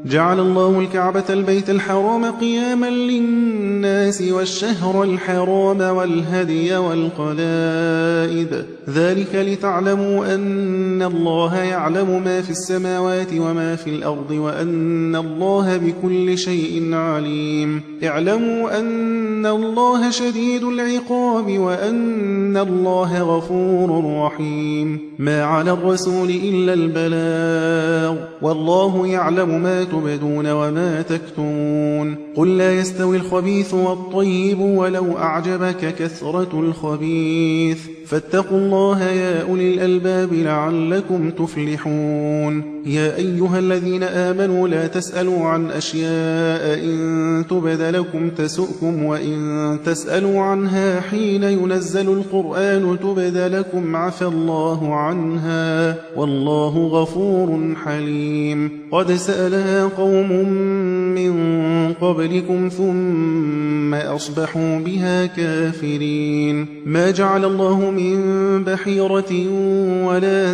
جعل الله الكعبة البيت الحرام قياما للناس والشهر الحرام والهدي والقلائد ذلك لتعلموا أن الله يعلم ما في السماوات وما في الأرض وأن الله بكل شيء عليم اعلموا أن الله شديد العقاب وأن الله غفور رحيم ما على الرسول إلا البلاغ والله يعلم ما تبدون وما تكتمون قل لا يستوي الخبيث والطيب ولو أعجبك كثرة الخبيث فاتقوا الله يا أولي الألباب لعلكم تفلحون يا أيها الذين آمنوا لا تسألوا عن أشياء إن تبد لكم تسؤكم وإن تسألوا عنها حين ينزل القرآن تبد لكم عفى الله عنها والله غفور حليم قد سألها قوم من قبلكم ثم أصبحوا بها كافرين ما جعل الله من بحيرة ولا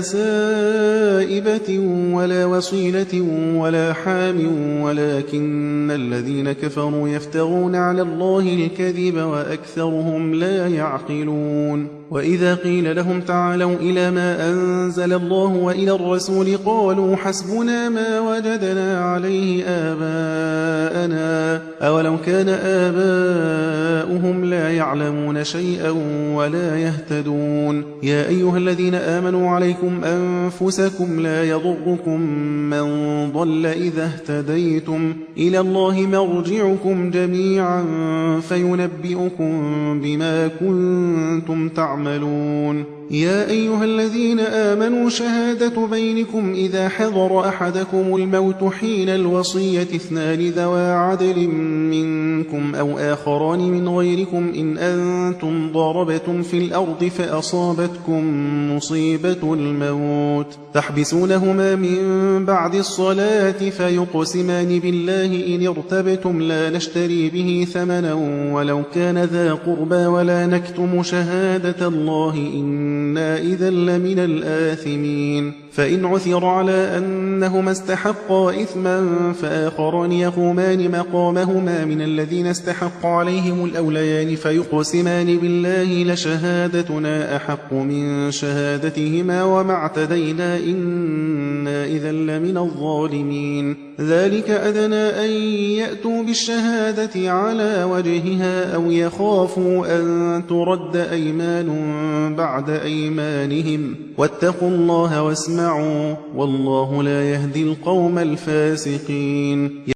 سائبة ولا وصيلة ولا حام ولكن الذين كفروا يفترون على الله الكذب وأكثرهم لا يعقلون وإذا قيل لهم تعالوا إلى ما أنزل الله وإلى الرسول قالوا حسبنا ما وجدنا عليه آباءنا أولو كان آباؤهم لا يعلمون شيئا ولا يهتدون يا أيها الذين آمنوا عليكم أنفسكم لا يضركم من ضل إذا اهتديتم إلى الله مرجعكم جميعا فينبئكم بما كنتم تعملون يا أيها الذين آمنوا شهادة بينكم إذا حضر أحدكم الموت حين الوصية اثنان ذوى عدل منكم أو آخران من غيركم إن أنتم ضربتم في الأرض فأصابتكم مصيبة الموت تحبسونهما من بعد الصلاة فيقسمان بالله إن ارتبتم لا نشتري به ثمنا ولو كان ذا قربى ولا نكتم شهادة الله إنا إذا لمن الآثمين فإن عثر على أنهما استحقا إثما فآخران يقومان مقامهما من الذين استحق عليهم الأوليان فيقسمان بالله لشهادتنا أحق من شهادتهما وما اعتدينا إنا إذا لمن الظالمين ذلك أدنى أن يأتوا بالشهادة على وجهها أو يخافوا أن ترد أيمان بعد أيمانهم واتقوا الله واسمعوا والله لا يهدي القوم الفاسقين